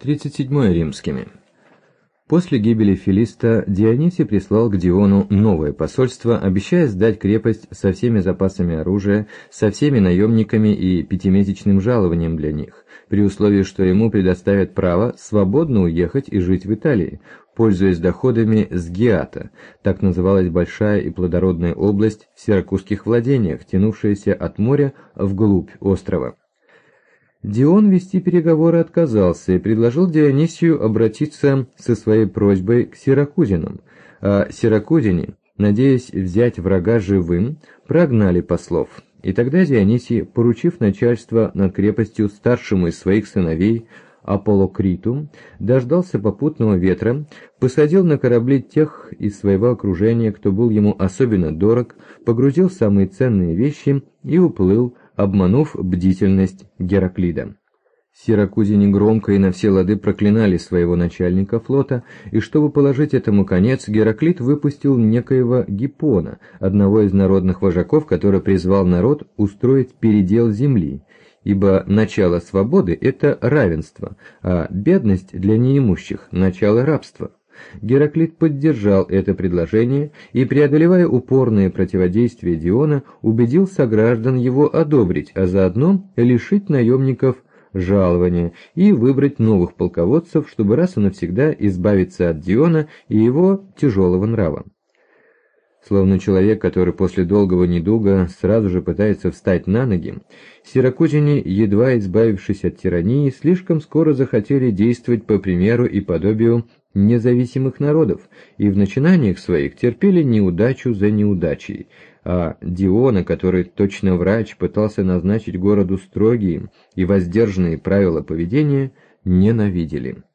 37 римскими. После гибели Филиста Дионисий прислал к Диону новое посольство, обещая сдать крепость со всеми запасами оружия, со всеми наемниками и пятимесячным жалованием для них, при условии, что ему предоставят право свободно уехать и жить в Италии, пользуясь доходами с Гиата, так называлась большая и плодородная область в сиракузских владениях, тянувшаяся от моря вглубь острова. Дион вести переговоры отказался и предложил Дионисию обратиться со своей просьбой к сиракузинам, а сиракузине, надеясь взять врага живым, прогнали послов. И тогда Дионисий, поручив начальство над крепостью старшему из своих сыновей, Аполлокриту, дождался попутного ветра, посадил на корабли тех из своего окружения, кто был ему особенно дорог, погрузил самые ценные вещи и уплыл, обманув бдительность Гераклида. Сиракузяне громко и на все лады проклинали своего начальника флота, и чтобы положить этому конец, Гераклид выпустил некоего Гиппона, одного из народных вожаков, который призвал народ устроить передел земли, ибо начало свободы – это равенство, а бедность для неимущих – начало рабства. Гераклид поддержал это предложение и, преодолевая упорное противодействие Диона, убедил сограждан его одобрить, а заодно лишить наемников жалования и выбрать новых полководцев, чтобы раз и навсегда избавиться от Диона и его тяжелого нрава. Словно человек, который после долгого недуга сразу же пытается встать на ноги, сиракузяне, едва избавившись от тирании, слишком скоро захотели действовать по примеру и подобию независимых народов, и в начинаниях своих терпели неудачу за неудачей, а Диона, который точно врач пытался назначить городу строгие и воздержанные правила поведения, ненавидели.